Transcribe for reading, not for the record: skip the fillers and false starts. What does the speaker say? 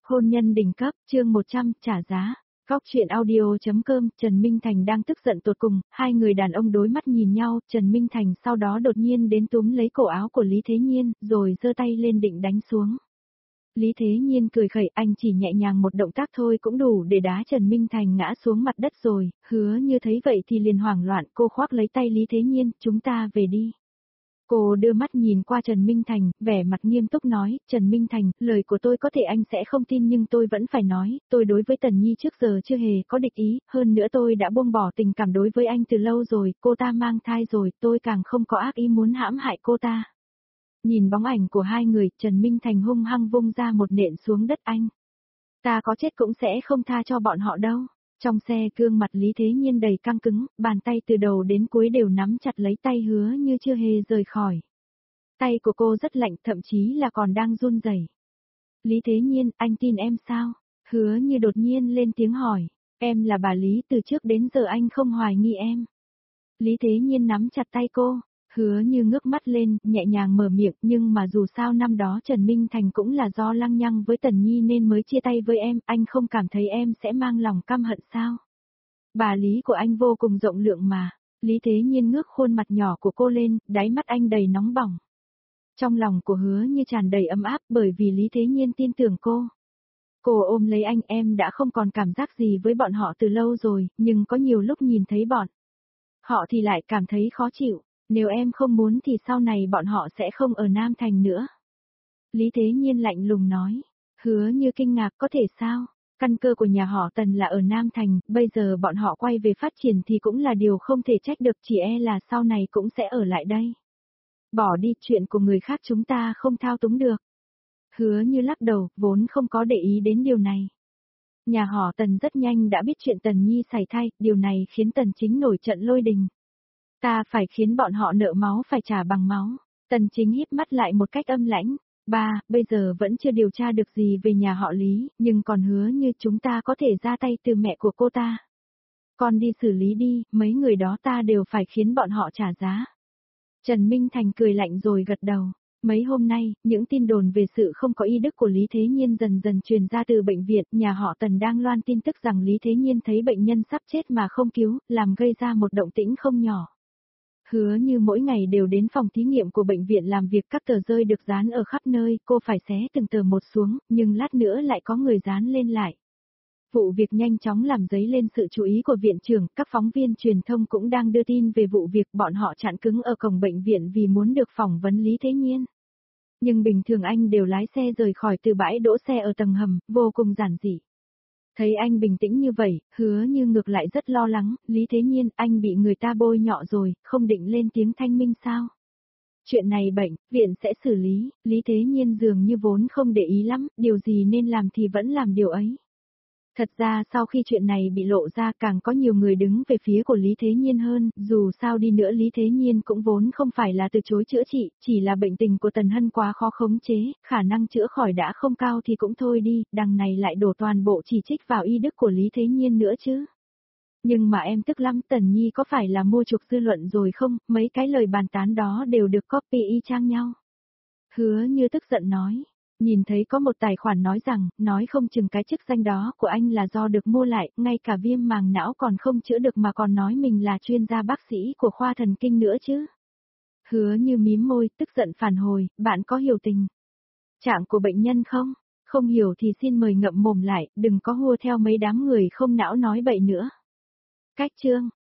Hôn nhân đỉnh cấp, chương 100, trả giá. Góc chuyện audio.com, Trần Minh Thành đang tức giận tột cùng, hai người đàn ông đối mắt nhìn nhau, Trần Minh Thành sau đó đột nhiên đến túm lấy cổ áo của Lý Thế Nhiên, rồi giơ tay lên định đánh xuống. Lý Thế Nhiên cười khẩy, anh chỉ nhẹ nhàng một động tác thôi cũng đủ để đá Trần Minh Thành ngã xuống mặt đất rồi, Hứa Như thấy vậy thì liền hoảng loạn, cô khoác lấy tay Lý Thế Nhiên, chúng ta về đi. Cô đưa mắt nhìn qua Trần Minh Thành, vẻ mặt nghiêm túc nói, Trần Minh Thành, lời của tôi có thể anh sẽ không tin nhưng tôi vẫn phải nói, tôi đối với Tần Nhi trước giờ chưa hề có địch ý, hơn nữa tôi đã buông bỏ tình cảm đối với anh từ lâu rồi, cô ta mang thai rồi, tôi càng không có ác ý muốn hãm hại cô ta. Nhìn bóng ảnh của hai người, Trần Minh Thành hung hăng vung ra một nện xuống đất anh. Ta có chết cũng sẽ không tha cho bọn họ đâu. Trong xe gương mặt Lý Thế Nhiên đầy căng cứng, bàn tay từ đầu đến cuối đều nắm chặt lấy tay Hứa Như chưa hề rời khỏi. Tay của cô rất lạnh thậm chí là còn đang run rẩy. Lý Thế Nhiên, anh tin em sao? Hứa Như đột nhiên lên tiếng hỏi. Em là bà Lý, từ trước đến giờ anh không hoài nghi em. Lý Thế Nhiên nắm chặt tay cô. Hứa Như ngước mắt lên, nhẹ nhàng mở miệng, nhưng mà dù sao năm đó Trần Minh Thành cũng là do lăng nhăng với Tần Nhi nên mới chia tay với em, anh không cảm thấy em sẽ mang lòng căm hận sao? Bà Lý của anh vô cùng rộng lượng mà. Lý Thế Nhiên ngước khuôn mặt nhỏ của cô lên, đáy mắt anh đầy nóng bỏng. Trong lòng của Hứa Như tràn đầy ấm áp bởi vì Lý Thế Nhiên tin tưởng cô. Cô ôm lấy anh, em đã không còn cảm giác gì với bọn họ từ lâu rồi, nhưng có nhiều lúc nhìn thấy bọn họ thì lại cảm thấy khó chịu. Nếu em không muốn thì sau này bọn họ sẽ không ở Nam Thành nữa. Lý Thế Nhiên lạnh lùng nói. Hứa Như kinh ngạc, có thể sao? Căn cơ của nhà họ Tần là ở Nam Thành, bây giờ bọn họ quay về phát triển thì cũng là điều không thể trách được, chỉ e là sau này cũng sẽ ở lại đây. Bỏ đi, chuyện của người khác chúng ta không thao túng được. Hứa Như lắc đầu, vốn không có để ý đến điều này. Nhà họ Tần rất nhanh đã biết chuyện Tần Nhi sảy thai, điều này khiến Tần Chính nổi trận lôi đình. Ta phải khiến bọn họ nợ máu phải trả bằng máu. Tần Chính híp mắt lại một cách âm lãnh. Ba, bây giờ vẫn chưa điều tra được gì về nhà họ Lý, nhưng còn Hứa Như chúng ta có thể ra tay từ mẹ của cô ta. Con đi xử lý đi, mấy người đó ta đều phải khiến bọn họ trả giá. Trần Minh Thành cười lạnh rồi gật đầu. Mấy hôm nay, những tin đồn về sự không có y đức của Lý Thế Nhiên dần dần truyền ra từ bệnh viện, nhà họ Tần đang loan tin tức rằng Lý Thế Nhiên thấy bệnh nhân sắp chết mà không cứu, làm gây ra một động tĩnh không nhỏ. Hứa Như mỗi ngày đều đến phòng thí nghiệm của bệnh viện làm việc, các tờ rơi được dán ở khắp nơi, cô phải xé từng tờ một xuống, nhưng lát nữa lại có người dán lên lại. Vụ việc nhanh chóng làm dấy lên sự chú ý của viện trưởng, các phóng viên truyền thông cũng đang đưa tin về vụ việc, bọn họ chặn cứng ở cổng bệnh viện vì muốn được phỏng vấn Lý Thế Nhiên. Nhưng bình thường anh đều lái xe rời khỏi từ bãi đỗ xe ở tầng hầm, vô cùng giản dị. Thấy anh bình tĩnh như vậy, Hứa Như ngược lại rất lo lắng, Lý Thế Nhiên, anh bị người ta bôi nhọ rồi, không định lên tiếng thanh minh sao? Chuyện này bệnh, viện sẽ xử lý, Lý Thế Nhiên dường như vốn không để ý lắm, điều gì nên làm thì vẫn làm điều ấy. Thật ra sau khi chuyện này bị lộ ra càng có nhiều người đứng về phía của Lý Thế Nhiên hơn, dù sao đi nữa Lý Thế Nhiên cũng vốn không phải là từ chối chữa trị, chỉ là bệnh tình của Tần Hân quá khó khống chế, khả năng chữa khỏi đã không cao thì cũng thôi đi, đằng này lại đổ toàn bộ chỉ trích vào y đức của Lý Thế Nhiên nữa chứ. Nhưng mà em tức lắm, Tần Nhi có phải là mua chuộc dư luận rồi không, mấy cái lời bàn tán đó đều được copy y chang nhau. Hứa Như tức giận nói. Nhìn thấy có một tài khoản nói rằng, nói không chừng cái chức danh đó của anh là do được mua lại, ngay cả viêm màng não còn không chữa được mà còn nói mình là chuyên gia bác sĩ của khoa thần kinh nữa chứ. Hứa Như mím môi, tức giận phản hồi, bạn có hiểu tình trạng của bệnh nhân không? Không hiểu thì xin mời ngậm mồm lại, đừng có hùa theo mấy đám người không não nói bậy nữa. Cách chương.